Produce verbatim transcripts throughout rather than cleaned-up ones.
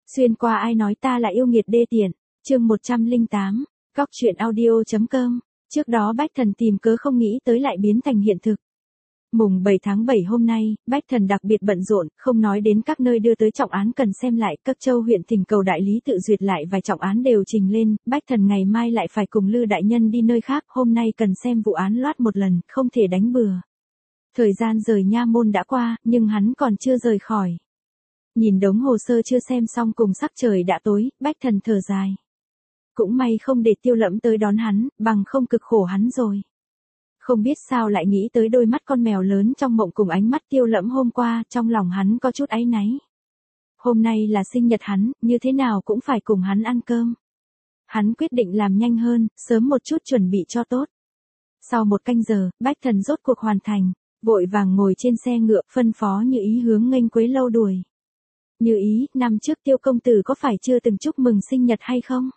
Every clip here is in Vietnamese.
Xuyên qua ai nói ta là yêu nghiệt đê tiện, chương một trăm lẻ tám, góc truyện audio.com, trước đó Bách Thần tìm cớ không nghĩ tới lại biến thành hiện thực. Mùng bảy tháng bảy hôm nay, Bách Thần đặc biệt bận rộn, không nói đến các nơi đưa tới trọng án cần xem lại, các châu huyện thỉnh cầu đại lý tự duyệt lại vài trọng án đều trình lên, Bách Thần ngày mai lại phải cùng Lư đại nhân đi nơi khác, hôm nay cần xem vụ án loát một lần, không thể đánh bừa. Thời gian rời nha môn đã qua, nhưng hắn còn chưa rời khỏi. Nhìn đống hồ sơ chưa xem xong cùng sắc trời đã tối, Bách Thần thở dài. Cũng may không để Tiêu Lẫm tới đón hắn, bằng không cực khổ hắn rồi. Không biết sao lại nghĩ tới đôi mắt con mèo lớn trong mộng cùng ánh mắt Tiêu Lẫm hôm qua, trong lòng hắn có chút áy náy. Hôm nay là sinh nhật hắn, như thế nào cũng phải cùng hắn ăn cơm. Hắn quyết định làm nhanh hơn, sớm một chút chuẩn bị cho tốt. Sau một canh giờ, Bách Thần rốt cuộc hoàn thành, vội vàng ngồi trên xe ngựa, phân phó Như Ý hướng Nghênh Quế lâu đuổi. Như Ý, năm trước Tiêu công tử có phải chưa từng chúc mừng sinh nhật hay không?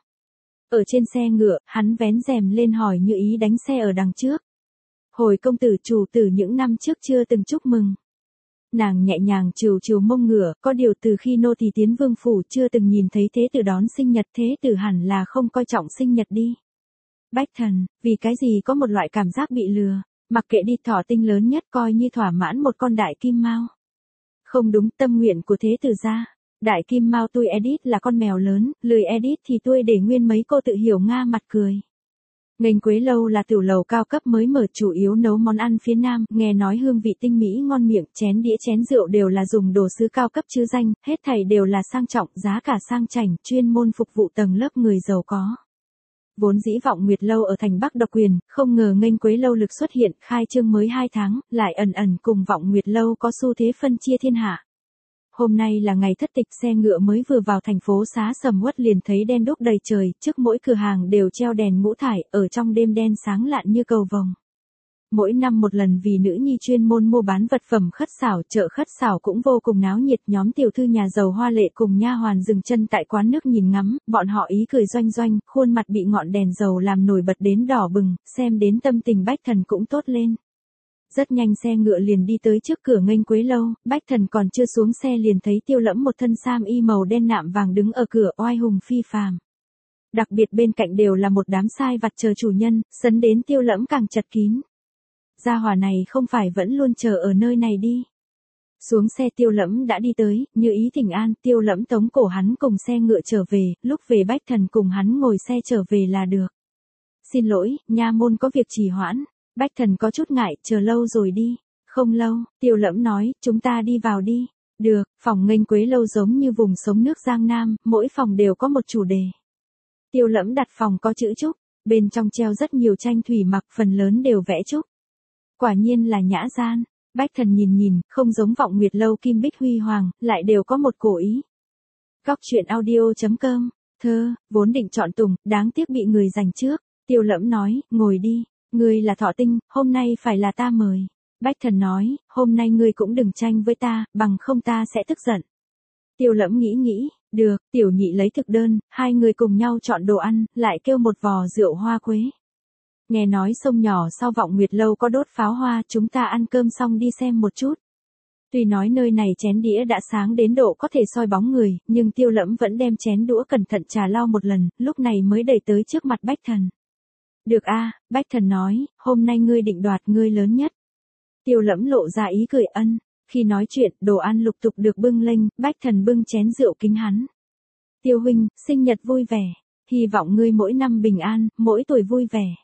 Ở trên xe ngựa, hắn vén rèm lên hỏi Như Ý đánh xe ở đằng trước. Hồi công tử chủ tử những năm trước chưa từng chúc mừng. Nàng nhẹ nhàng trừ trừ mông ngựa, có điều từ khi nô tỳ tiến vương phủ chưa từng nhìn thấy thế tử đón sinh nhật, thế tử hẳn là không coi trọng sinh nhật đi. Bách Thần, vì cái gì có một loại cảm giác bị lừa, mặc kệ đi, thỏ tinh lớn nhất coi như thỏa mãn một con đại kim mao. Không đúng, tâm nguyện của thế tử gia. Đại kim mao tôi edit là con mèo lớn, lười edit thì tôi để nguyên mấy cô tự hiểu nga mặt cười. Nghênh Quế lâu là tiểu lầu cao cấp mới mở, chủ yếu nấu món ăn phía Nam, nghe nói hương vị tinh mỹ ngon miệng, chén đĩa chén rượu đều là dùng đồ sứ cao cấp chứ danh, hết thảy đều là sang trọng, giá cả sang chảnh, chuyên môn phục vụ tầng lớp người giàu có. Vốn dĩ Vọng Nguyệt lâu ở thành Bắc độc quyền, không ngờ Nghênh Quế lâu lực xuất hiện, khai trương mới hai tháng, lại ẩn ẩn cùng Vọng Nguyệt lâu có xu thế phân chia thiên hạ. Hôm nay là ngày thất tịch, xe ngựa mới vừa vào thành phố xá sầm uất liền thấy đen đúc đầy trời, trước mỗi cửa hàng đều treo đèn ngũ thải, ở trong đêm đen sáng lạn như cầu vồng. Mỗi năm một lần vì nữ nhi chuyên môn mua bán vật phẩm khất xảo, chợ khất xảo cũng vô cùng náo nhiệt, nhóm tiểu thư nhà giàu hoa lệ cùng nha hoàn dừng chân tại quán nước nhìn ngắm, bọn họ ý cười doanh doanh, khuôn mặt bị ngọn đèn dầu làm nổi bật đến đỏ bừng, xem đến tâm tình Bách Thần cũng tốt lên. Rất nhanh xe ngựa liền đi tới trước cửa Nghênh Quế lâu, Bách Thần còn chưa xuống xe liền thấy Tiêu Lẫm một thân sam y màu đen nạm vàng đứng ở cửa, oai hùng phi phàm. Đặc biệt bên cạnh đều là một đám sai vặt chờ chủ nhân, sấn đến Tiêu Lẫm càng chật kín. Gia hỏa này không phải vẫn luôn chờ ở nơi này đi. Xuống xe Tiêu Lẫm đã đi tới, Như Ý thỉnh an, Tiêu Lẫm tống cổ hắn cùng xe ngựa trở về, lúc về Bách Thần cùng hắn ngồi xe trở về là được. Xin lỗi, nha môn có việc trì hoãn. Bách Thần có chút ngại, chờ lâu rồi đi. Không lâu, Tiêu Lẫm nói, chúng ta đi vào đi. Được, phòng Nghênh Quế lâu giống như vùng sống nước Giang Nam, mỗi phòng đều có một chủ đề. Tiêu Lẫm đặt phòng có chữ trúc, bên trong treo rất nhiều tranh thủy mặc, phần lớn đều vẽ trúc. Quả nhiên là nhã gian. Bách Thần nhìn nhìn, không giống Vọng Nguyệt lâu kim bích huy hoàng, lại đều có một cổ ý. Góc truyện audio.com, thơ, vốn định chọn Tùng, đáng tiếc bị người giành trước. Tiêu Lẫm nói, ngồi đi. Ngươi là Thọ Tinh, hôm nay phải là ta mời. Bách Thần nói, hôm nay ngươi cũng đừng tranh với ta, bằng không ta sẽ tức giận. Tiêu Lẫm nghĩ nghĩ, được, tiểu nhị lấy thực đơn, hai người cùng nhau chọn đồ ăn, lại kêu một vò rượu hoa quế. Nghe nói sông nhỏ sau Vọng Nguyệt lâu có đốt pháo hoa, chúng ta ăn cơm xong đi xem một chút. Tuy nói nơi này chén đĩa đã sáng đến độ có thể soi bóng người, nhưng Tiêu Lẫm vẫn đem chén đũa cẩn thận trà lau một lần, lúc này mới đẩy tới trước mặt Bách Thần. Được a, à, Bách Thần nói, hôm nay ngươi định đoạt ngươi lớn nhất. Tiêu Lẫm lộ ra ý cười ân, khi nói chuyện, đồ ăn lục tục được bưng lên, Bách Thần bưng chén rượu kính hắn. Tiêu huynh, sinh nhật vui vẻ, hy vọng ngươi mỗi năm bình an, mỗi tuổi vui vẻ.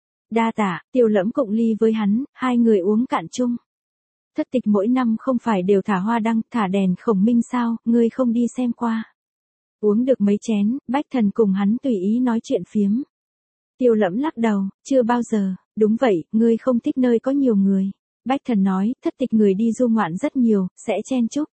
Đa tạ, Tiêu Lẫm cụng ly với hắn, hai người uống cạn chung. Thất tịch mỗi năm không phải đều thả hoa đăng, thả đèn khổng minh sao, ngươi không đi xem qua. Uống được mấy chén, Bách Thần cùng hắn tùy ý nói chuyện phiếm. Tiêu Lẫm lắc đầu, chưa bao giờ, đúng vậy, ngươi không thích nơi có nhiều người. Bách Thần nói, thất tịch người đi du ngoạn rất nhiều, sẽ chen chúc.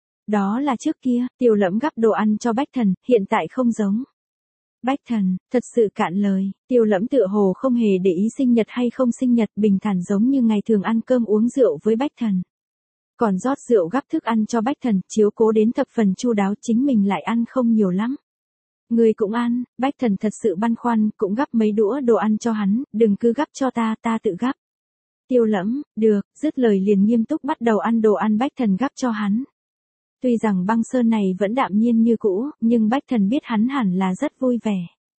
Đó là trước kia, Tiêu Lẫm gắp đồ ăn cho Bách Thần, hiện tại không giống. Bách Thần, thật sự cạn lời, Tiêu Lẫm tựa hồ không hề để ý sinh nhật hay không sinh nhật, bình thản giống như ngày thường ăn cơm uống rượu với Bách Thần. Còn rót rượu gắp thức ăn cho Bách Thần, chiếu cố đến thập phần chu đáo, chính mình lại ăn không nhiều lắm. Ngươi cũng ăn, Bách Thần thật sự băn khoăn, cũng gắp mấy đũa đồ ăn cho hắn, đừng cứ gắp cho ta, ta tự gắp. Tiêu Lẫm, được, dứt lời liền nghiêm túc bắt đầu ăn đồ ăn Bách Thần gắp cho hắn. Tuy rằng Băng Sơn này vẫn đạm nhiên như cũ, nhưng Bách Thần biết hắn hẳn là rất vui vẻ.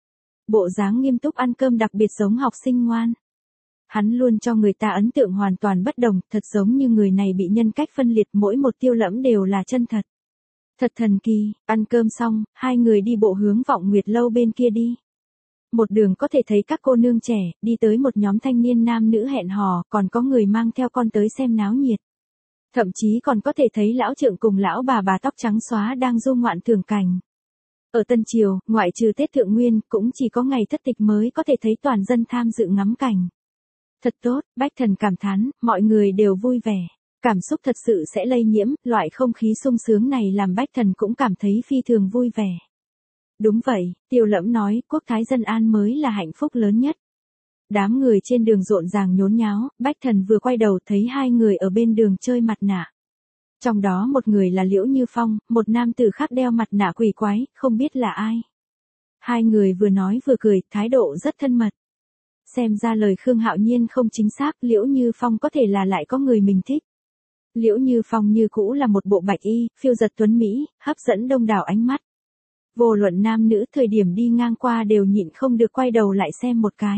Bộ dáng nghiêm túc ăn cơm đặc biệt giống học sinh ngoan. Hắn luôn cho người ta ấn tượng hoàn toàn bất đồng, thật giống như người này bị nhân cách phân liệt, mỗi một Tiêu Lẫm đều là chân thật. Thật thần kỳ, ăn cơm xong, hai người đi bộ hướng Vọng Nguyệt lâu bên kia đi. Một đường có thể thấy các cô nương trẻ, đi tới một nhóm thanh niên nam nữ hẹn hò, còn có người mang theo con tới xem náo nhiệt. Thậm chí còn có thể thấy lão trượng cùng lão bà bà tóc trắng xóa đang du ngoạn thưởng cảnh. Ở Tân Triều, ngoại trừ Tết Thượng Nguyên, cũng chỉ có ngày thất tịch mới có thể thấy toàn dân tham dự ngắm cảnh. Thật tốt, Bách Thần cảm thán, mọi người đều vui vẻ. Cảm xúc thật sự sẽ lây nhiễm, loại không khí sung sướng này làm Bách Thần cũng cảm thấy phi thường vui vẻ. Đúng vậy, Tiêu Lẫm nói, quốc thái dân an mới là hạnh phúc lớn nhất. Đám người trên đường rộn ràng nhốn nháo, Bách Thần vừa quay đầu thấy hai người ở bên đường chơi mặt nạ. Trong đó một người là Liễu Như Phong, một nam tử khác đeo mặt nạ quỷ quái, không biết là ai. Hai người vừa nói vừa cười, thái độ rất thân mật. Xem ra lời Khương Hạo Nhiên không chính xác, Liễu Như Phong có thể là lại có người mình thích. Liễu Như Phong như cũ là một bộ bạch y, phiêu giật tuấn Mỹ, hấp dẫn đông đảo ánh mắt. Vô luận nam nữ thời điểm đi ngang qua đều nhịn không được quay đầu lại xem một cái.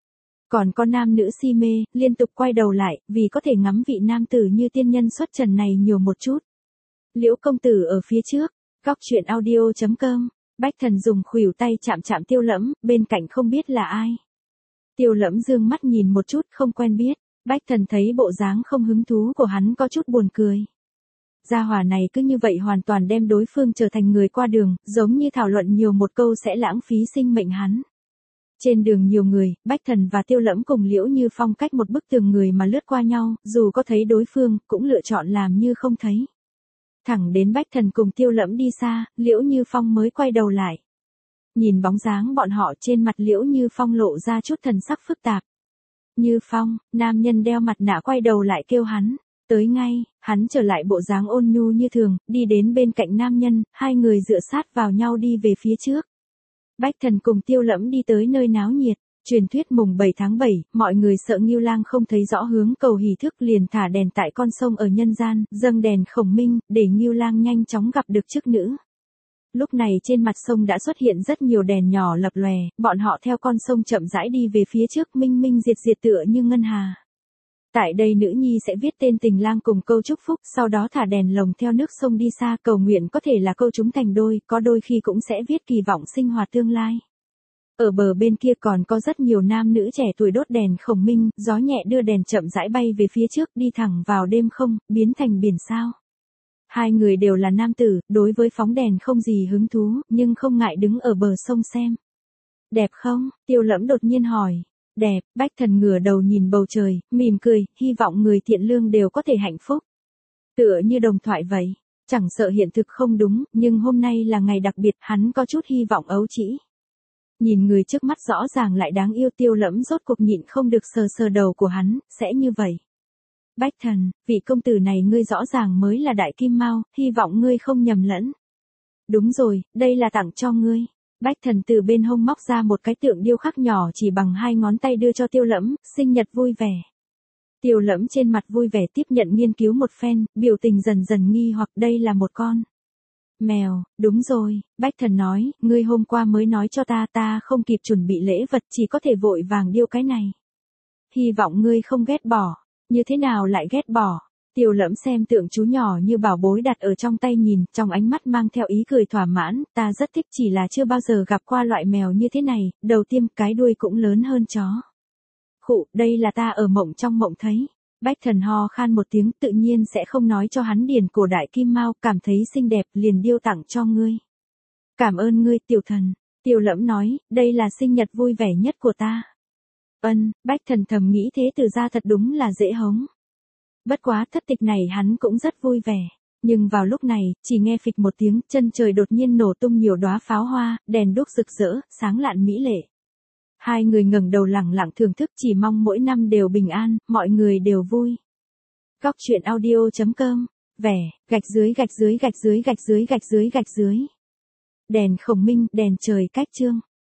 Còn có nam nữ si mê, liên tục quay đầu lại, vì có thể ngắm vị nam tử như tiên nhân xuất trần này nhiều một chút. Liễu công tử ở phía trước, góc truyện audio chấm com, Bách Thần dùng khuỷu tay chạm chạm Tiêu Lẫm, bên cạnh không biết là ai. Tiêu Lẫm dương mắt nhìn một chút, không quen biết. Bách Thần thấy bộ dáng không hứng thú của hắn có chút buồn cười. Gia hỏa này cứ như vậy hoàn toàn đem đối phương trở thành người qua đường, giống như thảo luận nhiều một câu sẽ lãng phí sinh mệnh hắn. Trên đường nhiều người, Bách Thần và Tiêu Lẫm cùng Liễu Như Phong cách một bức tường người mà lướt qua nhau, dù có thấy đối phương, cũng lựa chọn làm như không thấy. Thẳng đến Bách Thần cùng Tiêu Lẫm đi xa, Liễu Như Phong mới quay đầu lại. Nhìn bóng dáng bọn họ, trên mặt Liễu Như Phong lộ ra chút thần sắc phức tạp. Như Phong, nam nhân đeo mặt nạ quay đầu lại kêu hắn. Tới ngay, hắn trở lại bộ dáng ôn nhu như thường, đi đến bên cạnh nam nhân, hai người dựa sát vào nhau đi về phía trước. Bách Thần cùng Tiêu Lẫm đi tới nơi náo nhiệt. Truyền thuyết mùng bảy tháng bảy, mọi người sợ Ngưu Lang không thấy rõ hướng cầu hỷ thức liền thả đèn tại con sông ở nhân gian, dâng đèn khổng minh, để Ngưu Lang nhanh chóng gặp được chức nữ. Lúc này trên mặt sông đã xuất hiện rất nhiều đèn nhỏ lập lòe, bọn họ theo con sông chậm rãi đi về phía trước, minh minh diệt diệt tựa như ngân hà. Tại đây nữ nhi sẽ viết tên tình lang cùng câu chúc phúc, sau đó thả đèn lồng theo nước sông đi xa, cầu nguyện có thể là câu chúng thành đôi, có đôi khi cũng sẽ viết kỳ vọng sinh hoạt tương lai. Ở bờ bên kia còn có rất nhiều nam nữ trẻ tuổi đốt đèn khổng minh, gió nhẹ đưa đèn chậm rãi bay về phía trước, đi thẳng vào đêm không, biến thành biển sao. Hai người đều là nam tử, đối với phóng đèn không gì hứng thú, nhưng không ngại đứng ở bờ sông xem. Đẹp không? Tiêu Lẫm đột nhiên hỏi. Đẹp, Bách Thần ngửa đầu nhìn bầu trời, mỉm cười, hy vọng người thiện lương đều có thể hạnh phúc. Tựa như đồng thoại vậy, chẳng sợ hiện thực không đúng, nhưng hôm nay là ngày đặc biệt, hắn có chút hy vọng ấu trĩ. Nhìn người trước mắt rõ ràng lại đáng yêu, Tiêu Lẫm rốt cuộc nhịn không được sờ sờ đầu của hắn, sẽ như vậy. Bách Thần, vị công tử này ngươi rõ ràng mới là đại kim mao, hy vọng ngươi không nhầm lẫn. Đúng rồi, đây là tặng cho ngươi. Bách Thần từ bên hông móc ra một cái tượng điêu khắc nhỏ chỉ bằng hai ngón tay đưa cho Tiêu Lẫm, sinh nhật vui vẻ. Tiêu Lẫm trên mặt vui vẻ tiếp nhận nghiên cứu một phen, biểu tình dần dần nghi hoặc đây là một con mèo. Đúng rồi, Bách Thần nói, ngươi hôm qua mới nói cho ta, ta không kịp chuẩn bị lễ vật, chỉ có thể vội vàng điêu cái này. Hy vọng ngươi không ghét bỏ. Như thế nào lại ghét bỏ? Tiêu Lẫm xem tượng chú nhỏ như bảo bối đặt ở trong tay nhìn, trong ánh mắt mang theo ý cười thỏa mãn, ta rất thích, chỉ là chưa bao giờ gặp qua loại mèo như thế này, đầu tiên cái đuôi cũng lớn hơn chó. Khụ, đây là ta ở mộng trong mộng thấy. Bách Thần ho khan một tiếng, tự nhiên sẽ không nói cho hắn điển cổ đại kim mao, cảm thấy xinh đẹp liền điêu tặng cho ngươi. Cảm ơn ngươi tiểu thần. Tiêu Lẫm nói, đây là sinh nhật vui vẻ nhất của ta. Ân, Bách Thần thầm nghĩ thế từ ra thật đúng là dễ hống. Bất quá thất tịch này hắn cũng rất vui vẻ. Nhưng vào lúc này, chỉ nghe phịch một tiếng, chân trời đột nhiên nổ tung nhiều đóa pháo hoa, đèn đuốc rực rỡ, sáng lạn mỹ lệ. Hai người ngẩng đầu lẳng lặng thưởng thức, chỉ mong mỗi năm đều bình an, mọi người đều vui. Góc truyện audio chấm com, vẻ, gạch dưới gạch dưới gạch dưới gạch dưới gạch dưới gạch dưới. Đèn khổng minh, đèn trời cách chương.